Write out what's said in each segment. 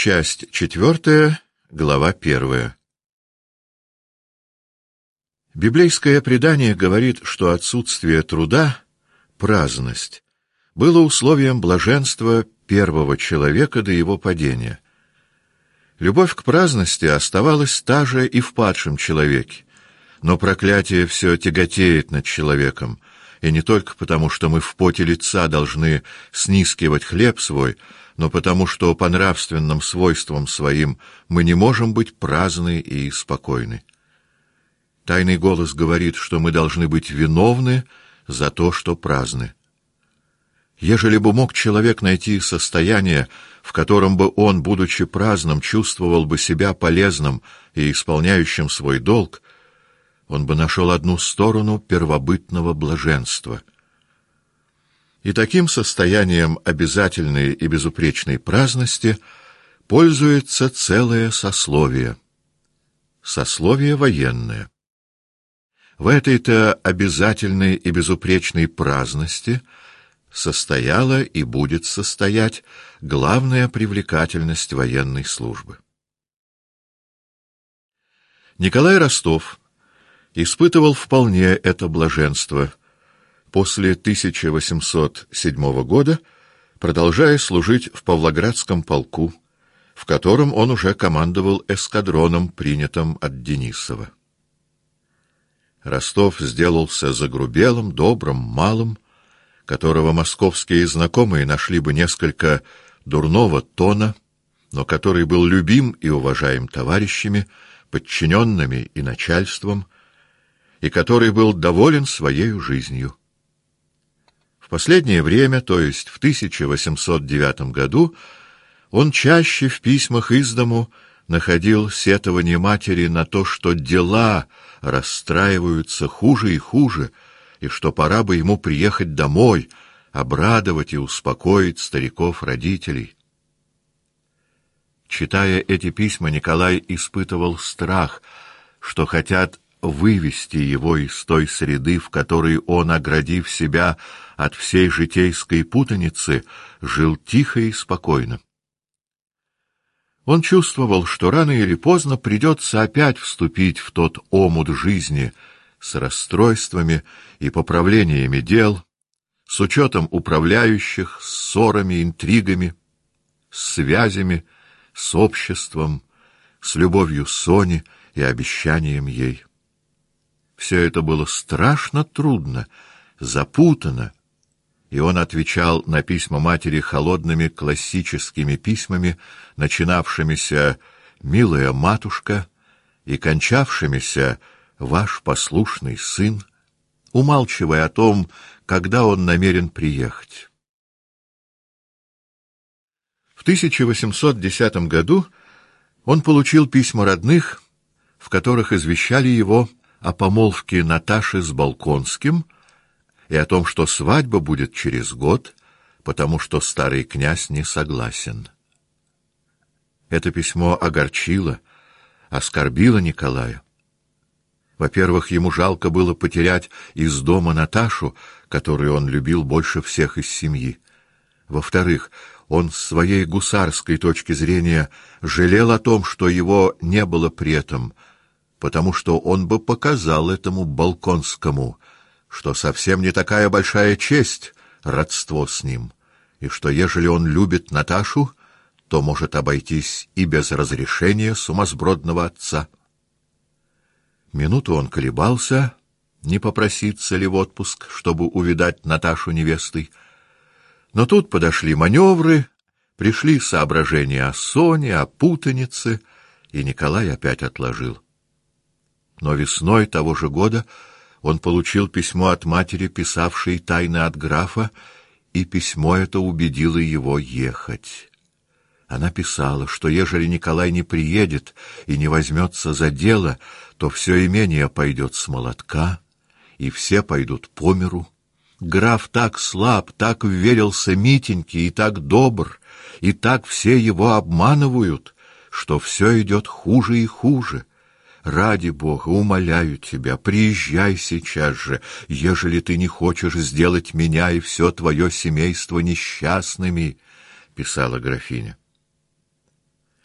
Часть 4, глава 1. Библейское предание говорит, что отсутствие труда, праздность, было условием блаженства первого человека до его падения. Любовь к праздности оставалась та же и в падшем человеке, но проклятие все тяготеет над человеком, и не только потому, что мы в поте лица должны снискивать хлеб свой, но потому, что по нравственным свойствам своим мы не можем быть праздны и спокойны. Тайный голос говорит, что мы должны быть виновны за то, что праздны. Ежели бы мог человек найти состояние, в котором бы он, будучи праздным, чувствовал бы себя полезным и исполняющим свой долг, он бы нашел одну сторону первобытного блаженства. И таким состоянием обязательной и безупречной праздности пользуется целое сословие. Сословие военное. В этой-то обязательной и безупречной праздности состояла и будет состоять главная привлекательность военной службы. Николай Ростов испытывал вполне это блаженство после 1807 года, продолжая служить в Павлоградском полку, в котором он уже командовал эскадроном, принятым от Денисова. Ростов сделался загрубелым, добрым, малым, которого московские знакомые нашли бы несколько дурного тона, но который был любим и уважаем товарищами, подчиненными и начальством, и который был доволен своей жизнью. В последнее время, то есть в 1809 году, он чаще в письмах из дому находил сетование матери на то, что дела расстраиваются хуже и хуже, и что пора бы ему приехать домой, обрадовать и успокоить стариков-родителей. Читая эти письма, Николай испытывал страх, что хотят вывести его из той среды, в которой он, оградив себя от всей житейской путаницы, жил тихо и спокойно. Он чувствовал, что рано или поздно придется опять вступить в тот омут жизни с расстройствами и поправлениями дел, с учетом управляющих, с ссорами, интригами, с связями, с обществом, с любовью Сони и обещанием ей. Все это было страшно трудно, запутано, и он отвечал на письма матери холодными классическими письмами, начинавшимися «Милая матушка» и кончавшимися «Ваш послушный сын», умалчивая о том, когда он намерен приехать. В 1810 году он получил письма родных, в которых извещали его о помолвке Наташи с Болконским и о том, что свадьба будет через год, потому что старый князь не согласен. Это письмо огорчило, оскорбило Николая. Во-первых, ему жалко было потерять из дома Наташу, которую он любил больше всех из семьи. Во-вторых, он с своей гусарской точки зрения жалел о том, что его не было при этом, потому что он бы показал этому Болконскому, что совсем не такая большая честь родство с ним, и что ежели он любит Наташу, то может обойтись и без разрешения сумасбродного отца. Минуту он колебался, не попроситься ли в отпуск, чтобы увидать Наташу невестой. Но тут подошли маневры, пришли соображения о Соне, о путанице, и Николай опять отложил. Но весной того же года он получил письмо от матери, писавшей тайно от графа, и письмо это убедило его ехать. Она писала, что ежели Николай не приедет и не возьмется за дело, то все имение пойдет с молотка, и все пойдут по миру. Граф так слаб, так вверился Митеньке и так добр, и так все его обманывают, что все идет хуже и хуже. Ради Бога, умоляю тебя, приезжай сейчас же, ежели ты не хочешь сделать меня и все твое семейство несчастными, — писала графиня.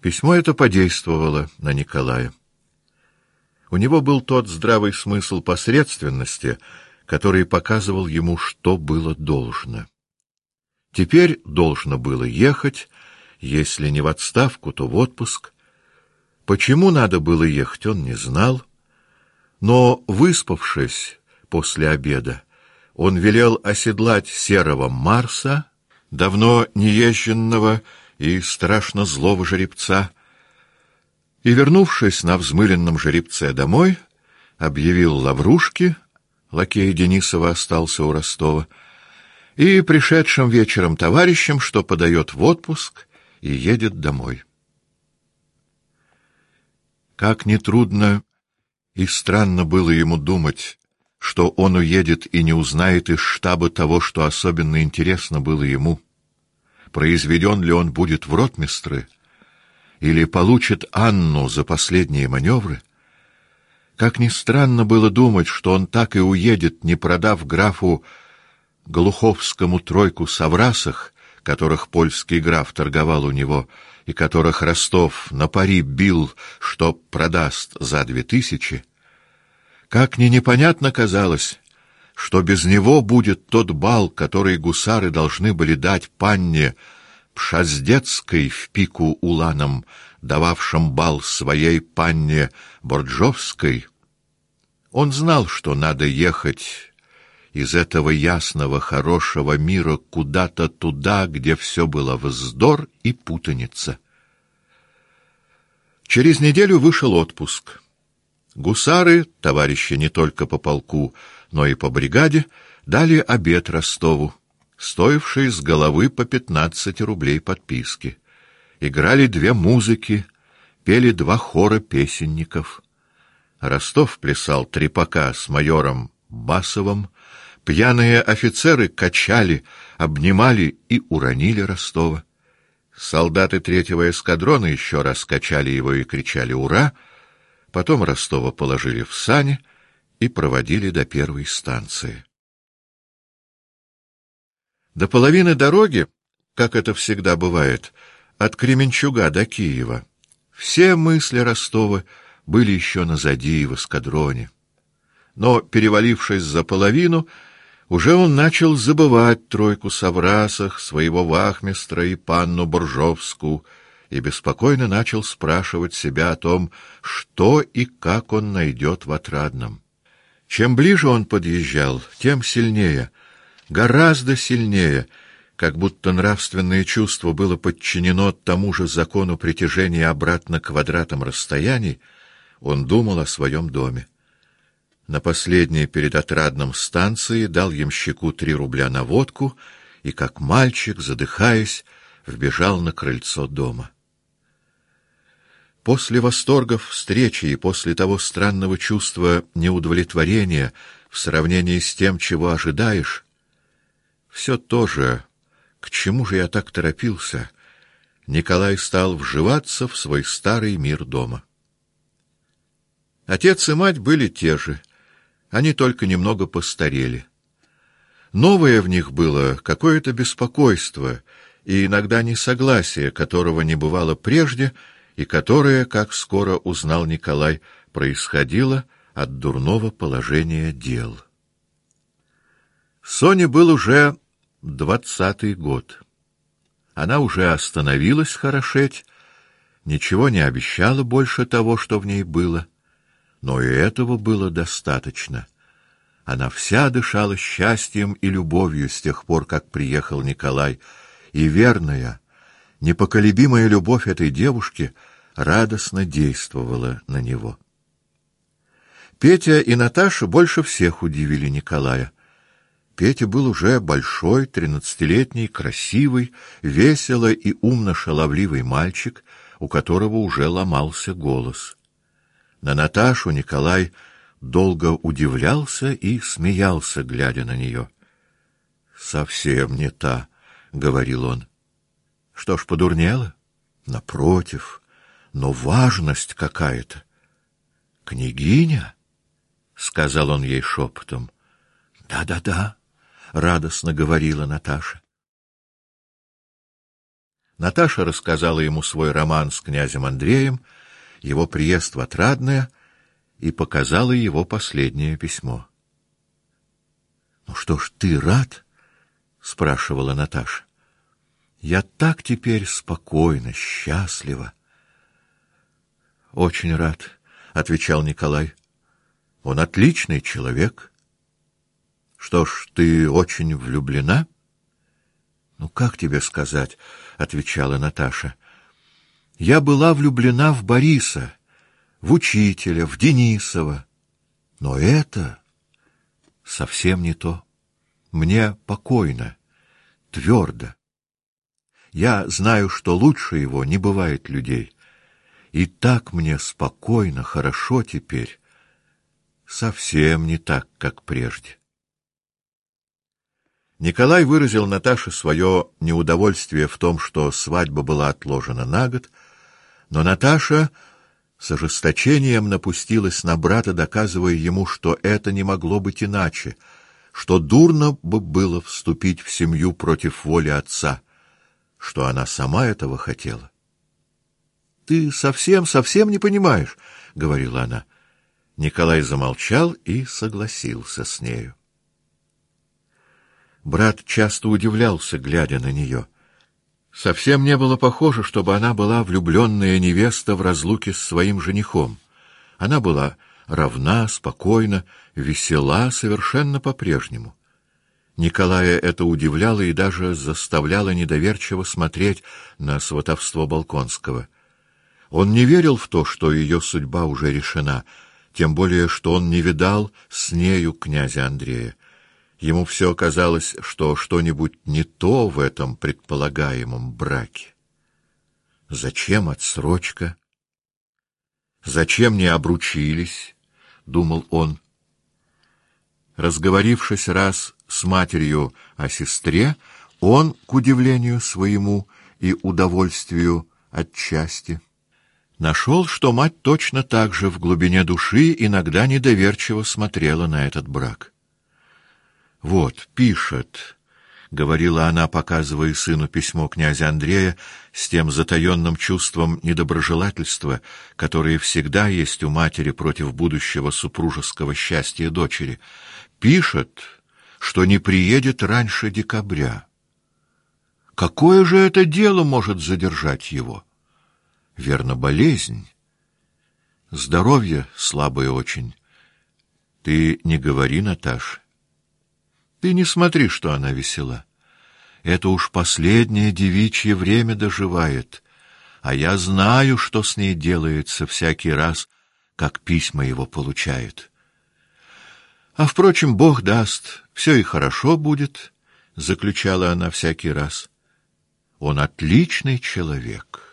Письмо это подействовало на Николая. У него был тот здравый смысл посредственности, который показывал ему, что было должно. Теперь должно было ехать, если не в отставку, то в отпуск. Почему надо было ехать, он не знал, но, выспавшись после обеда, он велел оседлать серого Марса, давно неезженного и страшно злого жеребца, и, вернувшись на взмыленном жеребце домой, объявил Лаврушке, лакей Денисова остался у Ростова, и пришедшим вечером товарищам, что подает в отпуск и едет домой. Как нетрудно и странно было ему думать, что он уедет и не узнает из штаба того, что особенно интересно было ему. Произведен ли он будет в ротмистры, или получит Анну за последние маневры? Как ни странно было думать, что он так и уедет, не продав графу Глуховскому тройку соврасах, которых польский граф торговал у него, и которых Ростов на пари бил, что продаст за 2000. Как ни непонятно казалось, что без него будет тот бал, который гусары должны были дать панне Пшаздецкой в пику уланам, дававшим бал своей панне Борджовской. Он знал, что надо ехать из этого ясного, хорошего мира куда-то туда, где все было вздор и путаница. Через неделю вышел отпуск. Гусары, товарищи не только по полку, но и по бригаде, дали обед Ростову, стоивший с головы по 15 рублей подписки. Играли 2 музыки, пели 2 хора песенников. Ростов плясал трепака с майором Басовым, пьяные офицеры качали, обнимали и уронили Ростова. Солдаты 3-го эскадрона еще раз качали его и кричали «Ура!». Потом Ростова положили в сани и проводили до первой станции. До половины дороги, как это всегда бывает, от Кременчуга до Киева, все мысли Ростова были еще назади в эскадроне. Но, перевалившись за половину, уже он начал забывать тройку соврасах, своего вахмистра и панну Боржовскую, и беспокойно начал спрашивать себя о том, что и как он найдет в Отрадном. Чем ближе он подъезжал, тем сильнее, гораздо сильнее, как будто нравственное чувство было подчинено тому же закону притяжения обратно к квадратам расстояний, он думал о своем доме. На последней перед Отрадном станции дал ямщику 3 рубля на водку и, как мальчик, задыхаясь, вбежал на крыльцо дома. После восторгов встречи и после того странного чувства неудовлетворения в сравнении с тем, чего ожидаешь, все то же, к чему же я так торопился, Николай стал вживаться в свой старый мир дома. Отец и мать были те же, они только немного постарели. Новое в них было какое-то беспокойство и иногда несогласие, которого не бывало прежде, и которое, как скоро узнал Николай, происходило от дурного положения дел. Соне был уже 20-й год. Она уже остановилась хорошеть, ничего не обещала больше того, что в ней было, но и этого было достаточно. Она вся дышала счастьем и любовью с тех пор, как приехал Николай, и верная, непоколебимая любовь этой девушки радостно действовала на него. Петя и Наташа больше всех удивили Николая. Петя был уже большой, 13-летний, красивый, весело и умно-шаловливый мальчик, у которого уже ломался голос. На Наташу Николай долго удивлялся и смеялся, глядя на нее. «Совсем не та», — говорил он. «Что ж, подурнела? Напротив, но важность какая-то». «Княгиня?» — сказал он ей шепотом. «Да-да-да», — радостно говорила Наташа. Наташа рассказала ему свой роман с князем Андреем, его приезд в Отрадное и показала его последнее письмо. — Ну что ж, ты рад? — спрашивала Наташа. — Я так теперь спокойна, счастлива. — Очень рад, — отвечал Николай. — Он отличный человек. — Что ж, ты очень влюблена? — Ну, как тебе сказать, — отвечала Наташа. — Я была влюблена в Бориса, в учителя, в Денисова. Но это совсем не то. Мне покойно, твердо. Я знаю, что лучше его не бывает людей. И так мне спокойно, хорошо теперь. Совсем не так, как прежде. Николай выразил Наташе свое неудовольствие в том, что свадьба была отложена на год, но Наташа с ожесточением напустилась на брата, доказывая ему, что это не могло быть иначе, что дурно бы было вступить в семью против воли отца, что она сама этого хотела. — Ты совсем не понимаешь, — говорила она. Николай замолчал и согласился с нею. Брат часто удивлялся, глядя на нее. Совсем не было похоже, чтобы она была влюбленная невеста в разлуке с своим женихом. Она была равна, спокойна, весела, совершенно по-прежнему. Николая это удивляло и даже заставляло недоверчиво смотреть на сватовство Болконского. Он не верил в то, что ее судьба уже решена, тем более, что он не видал с нею князя Андрея. Ему все казалось, что что-нибудь не то в этом предполагаемом браке. Зачем отсрочка? Зачем не обручились? — думал он. Разговорившись раз с матерью о сестре, он, к удивлению своему и удовольствию отчасти, нашел, что мать точно так же в глубине души иногда недоверчиво смотрела на этот брак. «Вот, пишет», — говорила она, показывая сыну письмо князя Андрея с тем затаенным чувством недоброжелательства, которое всегда есть у матери против будущего супружеского счастья дочери. «Пишет, что не приедет раньше декабря. Какое же это дело может задержать его? Верно, болезнь. Здоровье слабое очень. Ты не говори, Наташа. Ты не смотри, что она весела. Это уж последнее девичье время доживает, а я знаю, что с ней делается всякий раз, как письма его получает. А, впрочем, Бог даст, все и хорошо будет, — заключала она всякий раз. Он отличный человек».